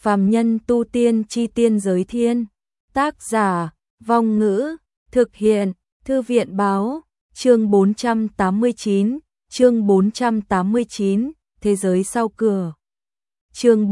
Phàm nhân tu tiên chi tiên giới thiên. Tác giả, Vong Ngữ, thực hiện, Thư viện báo, chương 489, chương 489, thế giới sau cửa. Chương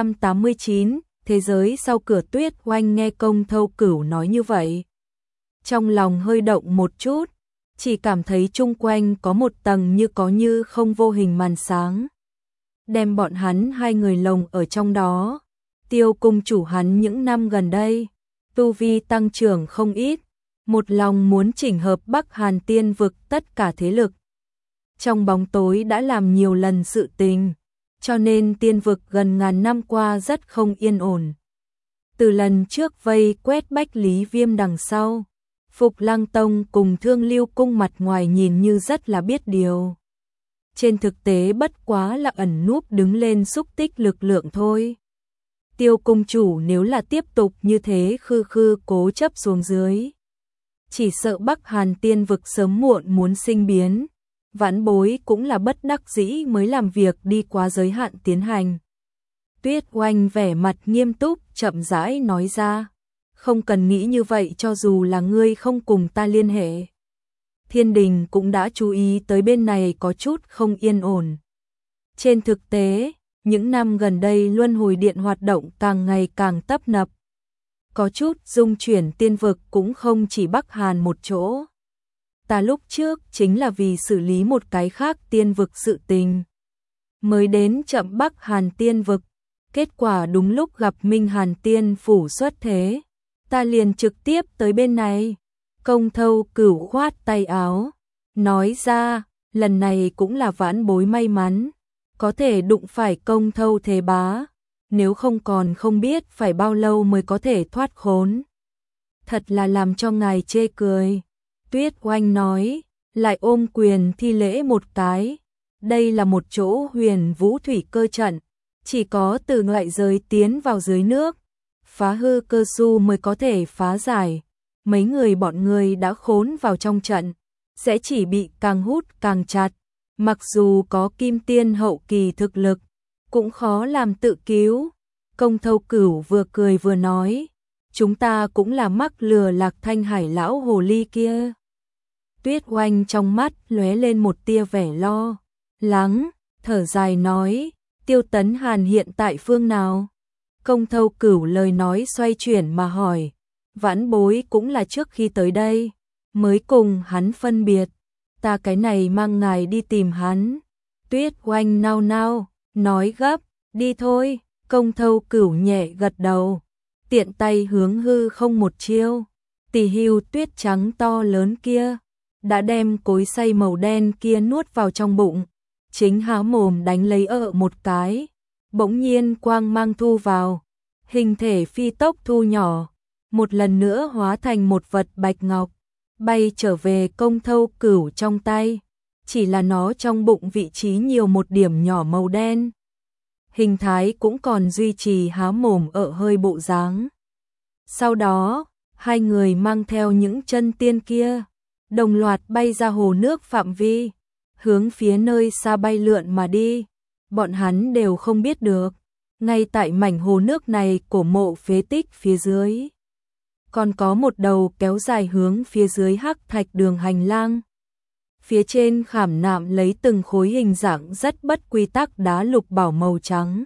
489, thế giới sau cửa. Tuyết Oanh nghe Công Thâu Cửu nói như vậy, trong lòng hơi động một chút, chỉ cảm thấy chung quanh có một tầng như có như không vô hình màn sáng, đem bọn hắn hai người lồng ở trong đó. Tiêu cung chủ hắn những năm gần đây, tu vi tăng trưởng không ít, một lòng muốn chỉnh hợp Bắc Hàn Tiên vực tất cả thế lực. Trong bóng tối đã làm nhiều lần sự tình, cho nên tiên vực gần ngàn năm qua rất không yên ổn. Từ lần trước vây quét Bách Lý Viêm đằng sau, Phục Lăng Tông cùng Thương Lưu Cung mặt ngoài nhìn như rất là biết điều. Trên thực tế bất quá là ẩn núp đứng lên xúc tích lực lượng thôi. Tiêu cung chủ nếu là tiếp tục như thế khư khư cố chấp xuống dưới, chỉ sợ Bắc Hàn Tiên vực sớm muộn muốn sinh biến. Vãn bối cũng là bất đắc dĩ mới làm việc đi quá giới hạn tiến hành. Tuyết Oanh vẻ mặt nghiêm túc chậm rãi nói ra, không cần nghĩ như vậy, cho dù là ngươi không cùng ta liên hệ, Thiên Đình cũng đã chú ý tới bên này có chút không yên ổn. Trên thực tế, những năm gần đây Luân Hồi Điện hoạt động càng ngày càng tấp nập. Có chút dung chuyển tiên vực cũng không chỉ Bắc Hàn một chỗ. Ta lúc trước chính là vì xử lý một cái khác tiên vực sự tình, mới đến chậm Bắc Hàn Tiên vực. Kết quả đúng lúc gặp Minh Hàn Tiên phủ xuất thế, ta liền trực tiếp tới bên này. Công Thâu Cửu khoát tay áo, nói ra, lần này cũng là vãn bối may mắn, có thể đụng phải Công Thâu thế bá, nếu không còn không biết phải bao lâu mới có thể thoát khốn. Thật là làm cho ngài chê cười. Tuyết Oanh nói, lại ôm quyền thi lễ một cái. Đây là một chỗ Huyền Vũ thủy cơ trận, chỉ có từ ngoại giới tiến vào dưới nước, phá hư cơ su mới có thể phá giải. Mấy người bọn người đã khốn vào trong trận, sẽ chỉ bị càng hút càng chặt. Mặc dù có kim tiên hậu kỳ thực lực, cũng khó làm tự cứu. Công Thâu Cửu vừa cười vừa nói, chúng ta cũng là mắc lừa Lạc Thanh Hải lão hồ ly kia. Tuyết Oanh trong mắt lóe lên một tia vẻ lo lắng, thở dài nói, Tiêu Tấn Hàn hiện tại phương nào? Công Thâu Cửu lời nói xoay chuyển mà hỏi, vãn bối cũng là trước khi tới đây mới cùng hắn phân biệt, ta cái này mang ngài đi tìm hắn. Tuyết Oanh nao nao, nói gấp, đi thôi. Công Thâu Cửu nhẹ gật đầu, tiện tay hướng hư không một chiêu, tỷ hưu tuyết trắng to lớn kia đã đem cối xay màu đen kia nuốt vào trong bụng, chính há mồm đánh lấy một cái, bỗng nhiên quang mang thu vào, hình thể phi tốc thu nhỏ, một lần nữa hóa thành một vật bạch ngọc, bay trở về Công Thâu Cửu trong tay, chỉ là nó trong bụng vị trí nhiều một điểm nhỏ màu đen. Hình thái cũng còn duy trì há mồm hơi bộ dáng. Sau đó, hai người mang theo những chân tiên kia, đồng loạt bay ra hồ nước phạm vi, hướng phía nơi xa bay lượn mà đi. Bọn hắn đều không biết được, ngay tại mảnh hồ nước này cổ mộ phế tích phía dưới, còn có một đầu kéo dài hướng phía dưới hắc thạch đường hành lang. Phía trên khảm nạm lấy từng khối hình dạng rất bất quy tắc đá lục bảo màu trắng,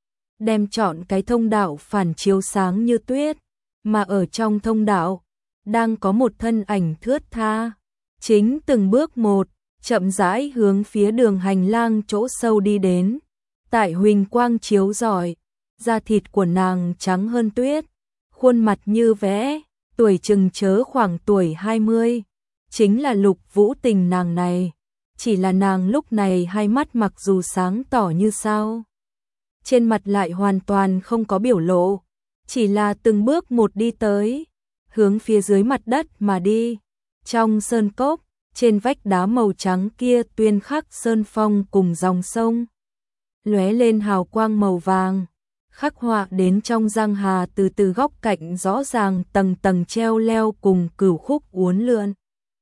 đem trọn cái thông đạo phản chiếu sáng như tuyết, mà ở trong thông đạo đang có một thân ảnh thướt tha, chính từng bước một chậm rãi hướng phía đường hành lang chỗ sâu đi đến. Tại huỳnh quang chiếu rọi, da thịt của nàng trắng hơn tuyết, khuôn mặt như vẽ, tuổi chừng chớ khoảng tuổi 20. Chính là Lục Vũ Tình nàng này, chỉ là nàng lúc này hai mắt mặc dù sáng tỏ như sao, trên mặt lại hoàn toàn không có biểu lộ, chỉ là từng bước một đi tới, hướng phía dưới mặt đất mà đi. Trong sơn cốc, trên vách đá màu trắng kia tuyên khắc sơn phong cùng dòng sông, lóe lên hào quang màu vàng, khắc họa đến trong giang hà từ từ góc cạnh rõ ràng tầng tầng treo leo cùng cửu khúc uốn lượn.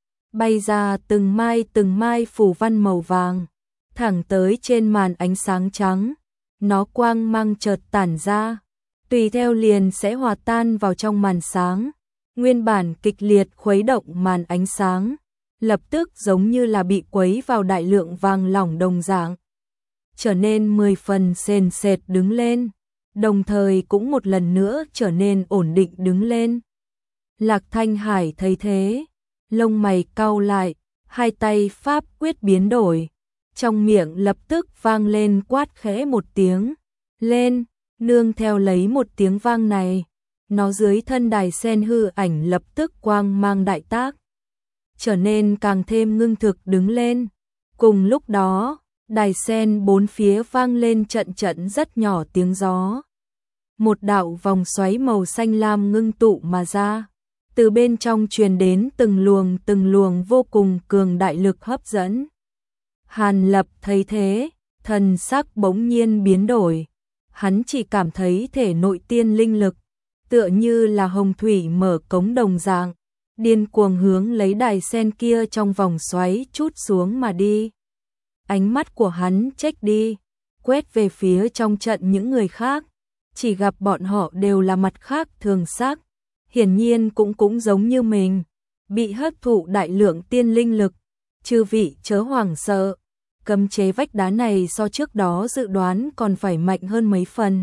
Bay ra từng mai phủ văn màu vàng, thẳng tới trên màn ánh sáng trắng, nó quang mang chợt tản ra, tùy theo liền sẽ hòa tan vào trong màn sáng. Nguyên bản kịch liệt khuấy động màn ánh sáng, lập tức giống như là bị quấy vào đại lượng vàng lỏng đồng dạng, trở nên 10 phần sền sệt đứng lên, đồng thời cũng một lần nữa trở nên ổn định đứng lên. Lạc Thanh Hải thấy thế, lông mày cau lại, hai tay pháp quyết biến đổi, trong miệng lập tức vang lên quát khẽ một tiếng, lên, nương theo lấy một tiếng vang này, nó dưới thân đài sen hư ảnh lập tức quang mang đại tác, trở nên càng thêm ngưng thực đứng lên. Cùng lúc đó, đài sen bốn phía vang lên trận trận rất nhỏ tiếng gió. Một đạo vòng xoáy màu xanh lam ngưng tụ mà ra, từ bên trong truyền đến từng luồng vô cùng cường đại lực hấp dẫn. Hàn Lập thấy thế, thần sắc bỗng nhiên biến đổi, hắn chỉ cảm thấy thể nội tiên linh lực, tựa như là hồng thủy mở cống đồng dạng, điên cuồng hướng lấy đài sen kia trong vòng xoáy chút xuống mà đi. Ánh mắt của hắn chếch đi, quét về phía trong trận những người khác, chỉ gặp bọn họ đều là mặt khác thường sắc, hiển nhiên cũng giống như mình, bị hấp thụ đại lượng tiên linh lực. Chư vị chớ hoảng sợ, cấm chế vách đá này so trước đó dự đoán còn phải mạnh hơn mấy phần,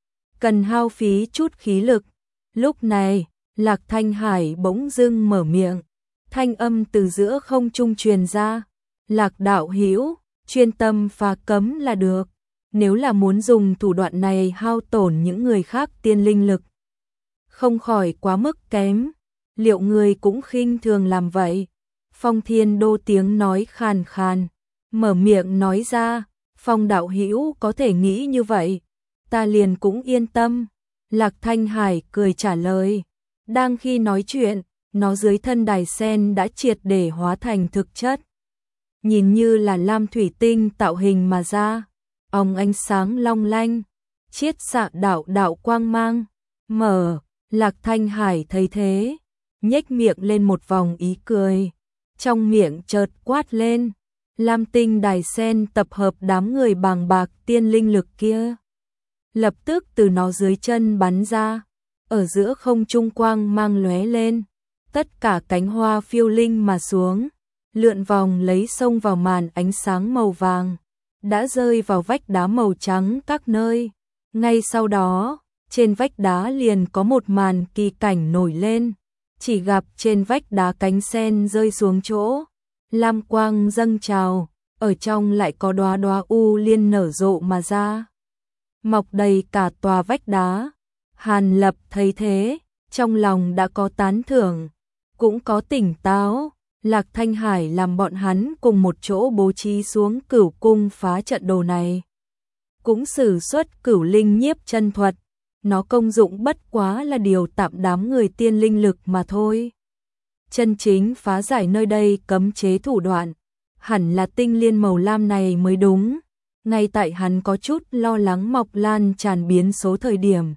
cần hao phí chút khí lực. Lúc này, Lạc Thanh Hải bỗng dưng mở miệng, thanh âm từ giữa không trung truyền ra, Lạc đạo hữu, chuyên tâm phá cấm là được, nếu là muốn dùng thủ đoạn này hao tổn những người khác tiên linh lực, không khỏi quá mức kém, liệu người cũng khinh thường làm vậy? Phong Thiên Đô tiếng nói khàn khàn, mở miệng nói ra, Phong đạo hữu có thể nghĩ như vậy, ta liền cũng yên tâm. Lạc Thanh Hải cười trả lời, đang khi nói chuyện, nó dưới thân đài sen đã triệt để hóa thành thực chất. Nhìn như là lam thủy tinh tạo hình mà ra, ánh sáng long lanh, chiết xạ đạo quang mang, mở. Lạc Thanh Hải thấy thế, nhếch miệng lên một vòng ý cười, trong miệng chợt quát lên, lam tinh đài sen tập hợp đám người bàng bạc tiên linh lực kia. Lập tức từ nó dưới chân bắn ra, ở giữa không trung quang mang lóe lên, tất cả cánh hoa phiêu linh mà xuống, lượn vòng lấy xông vào màn ánh sáng màu vàng, đã rơi vào vách đá màu trắng các nơi. Ngay sau đó, trên vách đá liền có một màn kỳ cảnh nổi lên, chỉ gặp trên vách đá cánh sen rơi xuống chỗ, lam quang dâng trào, ở trong lại có đóa đóa u liên nở rộ mà ra, mọc đầy cả tòa vách đá. Hàn Lập thấy thế, trong lòng đã có tán thưởng, cũng có tỉnh táo. Lạc Thanh Hải làm bọn hắn cùng một chỗ bố trí xuống Cửu Cung phá trận đồ này, cũng sử xuất Cửu Linh nhiếp chân thuật, nó công dụng bất quá là điều tạm đám người tiên linh lực mà thôi. Chân chính phá giải nơi đây cấm chế thủ đoạn, hẳn là tinh liên màu lam này mới đúng. Ngay tại hắn có chút lo lắng mọc lan tràn biến số thời điểm,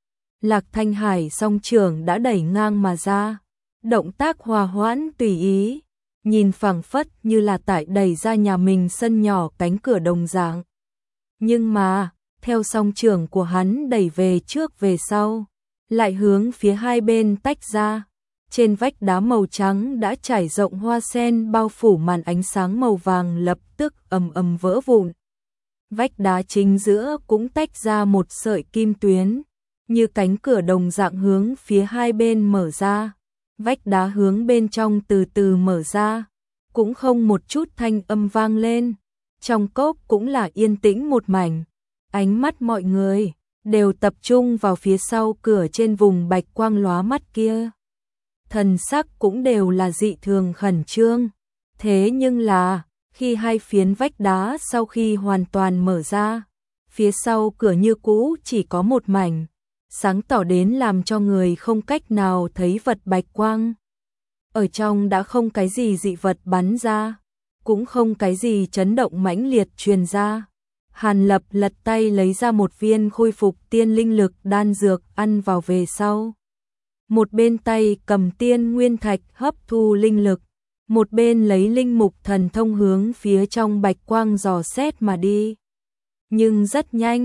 Lạc Thanh Hải song trưởng đã đẩy ngang mà ra, động tác hòa hoãn tùy ý, nhìn phảng phất như là tại đẩy ra nhà mình sân nhỏ cánh cửa đồng dạng. Nhưng mà, theo song trưởng của hắn đẩy về trước về sau, lại hướng phía hai bên tách ra, trên vách đá màu trắng đã trải rộng hoa sen bao phủ màn ánh sáng màu vàng lập tức ầm vỡ vụn. Vách đá chính giữa cũng tách ra một sợi kim tuyến, như cánh cửa đồng dạng hướng phía hai bên mở ra. Vách đá hướng bên trong từ từ mở ra, cũng không một chút thanh âm vang lên. Trong cốc cũng là yên tĩnh một mảnh, ánh mắt mọi người đều tập trung vào phía sau cửa trên vùng bạch quang lóa mắt kia. Thần sắc cũng đều là dị thường khẩn trương. Thế nhưng là, khi hai phiến vách đá sau khi hoàn toàn mở ra, phía sau cửa như cũ chỉ có một mảnh, sáng tỏ đến làm cho người không cách nào thấy vật bạch quang. Ở trong đã không cái gì dị vật bắn ra, cũng không cái gì chấn động mãnh liệt truyền ra. Hàn Lập lật tay lấy ra một viên khôi phục tiên linh lực đan dược ăn vào về sau. Một bên tay cầm tiên nguyên thạch hấp thu linh lực, một bên lấy linh mục thần thông hướng phía trong bạch quang dò xét mà đi. Nhưng rất nhanh,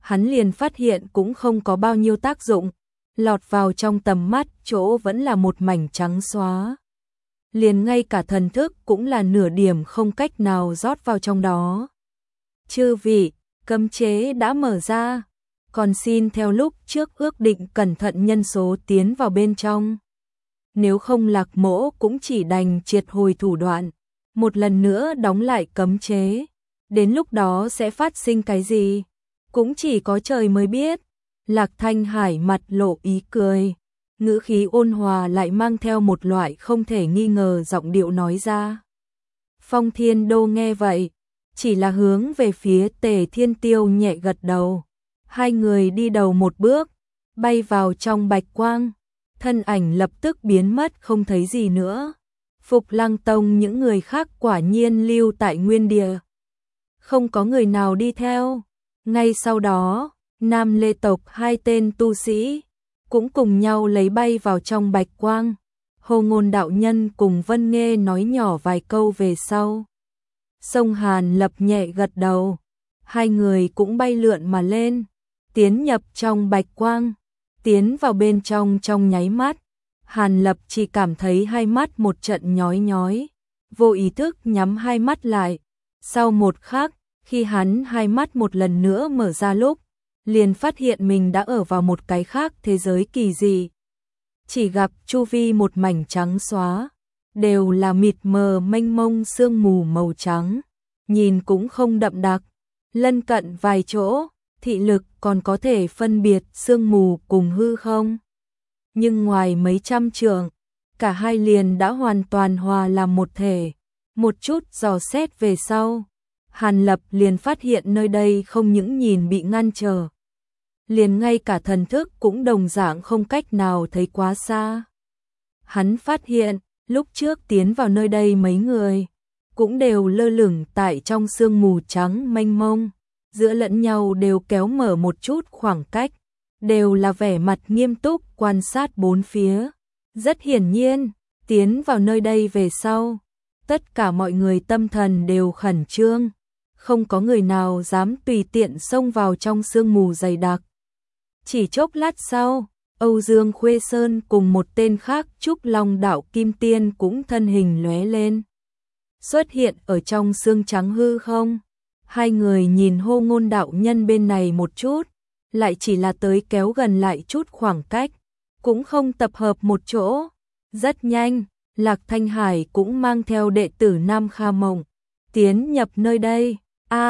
hắn liền phát hiện cũng không có bao nhiêu tác dụng, lọt vào trong tầm mắt chỗ vẫn là một mảnh trắng xóa. Liền ngay cả thần thức cũng là nửa điểm không cách nào rót vào trong đó. Chư vị, cấm chế đã mở ra, còn xin theo lúc trước ước định cẩn thận nhân số tiến vào bên trong. Nếu không Lạc Mỗ cũng chỉ đành triệt hồi thủ đoạn, một lần nữa đóng lại cấm chế. Đến lúc đó sẽ phát sinh cái gì? Cũng chỉ có trời mới biết. Lạc Thanh Hải mặt lộ ý cười, ngữ khí ôn hòa lại mang theo một loại không thể nghi ngờ giọng điệu nói ra. Phong Thiên Đô nghe vậy, chỉ là hướng về phía Tề Thiên Tiêu nhẹ gật đầu. Hai người đi đầu một bước, bay vào trong bạch quang, thân ảnh lập tức biến mất không thấy gì nữa. Phục Lăng Tông những người khác quả nhiên lưu tại nguyên địa. Không có người nào đi theo. Ngay sau đó, Nam Lê tộc hai tên tu sĩ cũng cùng nhau lấy bay vào trong bạch quang. Hồ Ngôn đạo nhân cùng Vân Nghê nói nhỏ vài câu về sau. Sông Hàn Lập nhẹ gật đầu, hai người cũng bay lượn mà lên, tiến nhập trong bạch quang, tiến vào bên trong nháy mắt. Hàn Lập chỉ cảm thấy hai mắt một trận nhói nhói, vô ý thức nhắm hai mắt lại. Sau một khắc, khi hắn hai mắt một lần nữa mở ra lúc, liền phát hiện mình đã ở vào một cái khác thế giới kỳ dị. Chỉ gặp chu vi một mảnh trắng xóa, đều là mịt mờ mênh mông sương mù màu trắng, nhìn cũng không đậm đặc. Lân cận vài chỗ, thị lực còn có thể phân biệt sương mù cùng hư không. Nhưng ngoài mấy trăm trượng, cả hai liền đã hoàn toàn hòa làm một thể. Một chút dò xét về sau, Hàn Lập liền phát hiện nơi đây không những nhìn bị ngăn trở, liền ngay cả thần thức cũng đồng dạng không cách nào thấy quá xa. Hắn phát hiện, lúc trước tiến vào nơi đây mấy người, cũng đều lơ lửng tại trong sương mù trắng mênh mông, giữa lẫn nhau đều kéo mở một chút khoảng cách, đều là vẻ mặt nghiêm túc quan sát bốn phía. Rất hiển nhiên, tiến vào nơi đây về sau, tất cả mọi người tâm thần đều khẩn trương, không có người nào dám tùy tiện xông vào trong sương mù dày đặc. Chỉ chốc lát sau, Âu Dương Khuê Sơn cùng một tên khác Trúc Long Đạo Kim Tiên cũng thân hình lóe lên, xuất hiện ở trong sương trắng hư không. Hai người nhìn Hồ Ngôn đạo nhân bên này một chút, lại chỉ là tới kéo gần lại chút khoảng cách, cũng không tập hợp một chỗ. Rất nhanh, Lạc Thanh Hải cũng mang theo đệ tử Nam Kha Mộng tiến nhập nơi đây.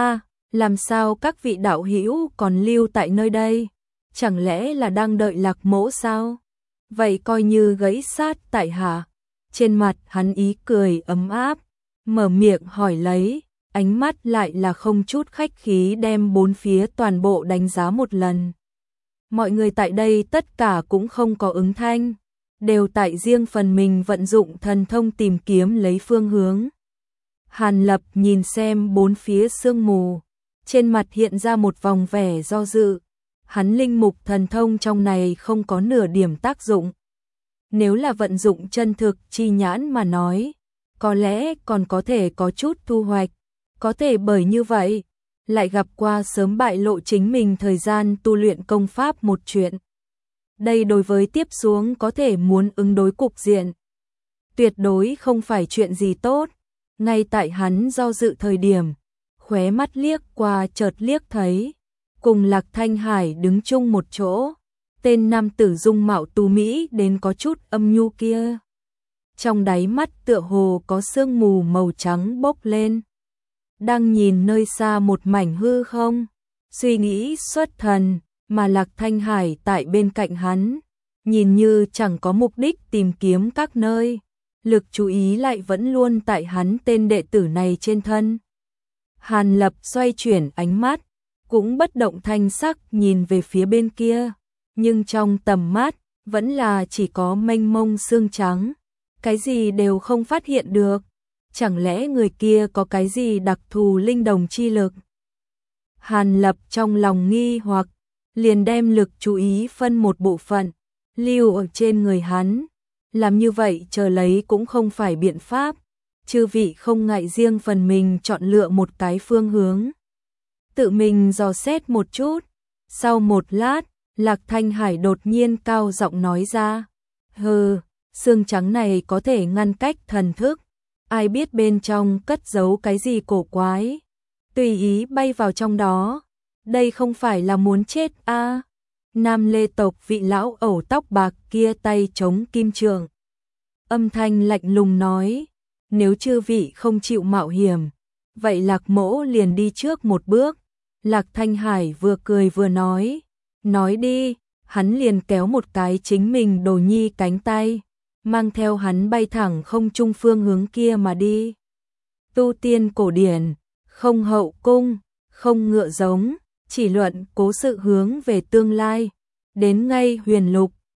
Làm sao các vị đạo hữu còn lưu tại nơi đây? Chẳng lẽ là đang đợi Lạc Mỗ sao? Vậy coi như gãy sát tại hạ. Trên mặt hắn ý cười ấm áp, mở miệng hỏi lấy, ánh mắt lại là không chút khách khí đem bốn phía toàn bộ đánh giá một lần. Mọi người tại đây tất cả cũng không có ứng thanh, đều tại riêng phần mình vận dụng thần thông tìm kiếm lấy phương hướng. Hàn Lập nhìn xem bốn phía sương mù, trên mặt hiện ra một vòng vẻ do dự. Hắn linh mục thần thông trong này không có nửa điểm tác dụng. Nếu là vận dụng chân thực chi nhãn mà nói, có lẽ còn có thể có chút thu hoạch. Có thể bởi như vậy, lại gặp qua sớm bại lộ chính mình thời gian tu luyện công pháp một chuyện. Đây đối với tiếp xuống có thể muốn ứng đối cục diện, tuyệt đối không phải chuyện gì tốt. Ngay tại hắn do dự thời điểm, khóe mắt liếc qua chợt liếc thấy, cùng Lạc Thanh Hải đứng chung một chỗ, tên nam tử dung mạo tú mỹ đến có chút âm nhu kia. Trong đáy mắt tựa hồ có sương mù màu trắng bốc lên, đang nhìn nơi xa một mảnh hư không, suy nghĩ xuất thần, mà Lạc Thanh Hải tại bên cạnh hắn, nhìn như chẳng có mục đích tìm kiếm các nơi, lực chú ý lại vẫn luôn tại hắn tên đệ tử này trên thân. Hàn Lập xoay chuyển ánh mắt, cũng bất động thanh sắc nhìn về phía bên kia, nhưng trong tầm mắt vẫn là chỉ có mênh mông sương trắng, cái gì đều không phát hiện được. Chẳng lẽ người kia có cái gì đặc thù linh đồng chi lực? Hàn Lập trong lòng nghi hoặc, liền đem lực chú ý phân một bộ phận, lưu ở trên người hắn. Làm như vậy chờ lấy cũng không phải biện pháp, chư vị không ngại riêng phần mình chọn lựa một cái phương hướng, tự mình dò xét một chút. Sau một lát, Lạc Thanh Hải đột nhiên cao giọng nói ra. Hừ, xương trắng này có thể ngăn cách thần thức. Ai biết bên trong cất giấu cái gì cổ quái. Tùy ý bay vào trong đó. Đây không phải là muốn chết a? Nam Lê tộc vị lão ẩu tóc bạc kia tay chống kim trường. Âm thanh lạnh lùng nói. Nếu chư vị không chịu mạo hiểm, vậy Lạc Mỗ liền đi trước một bước. Lạc Thanh Hải vừa cười vừa nói. Nói đi, hắn liền kéo một cái chính mình Đồ Nhi cánh tay, mang theo hắn bay thẳng không trung phương hướng kia mà đi. Tu tiên cổ điển, không hậu cung, không ngựa giống, chỉ luận cố sự hướng về tương lai. Đến ngay Huyền Lục,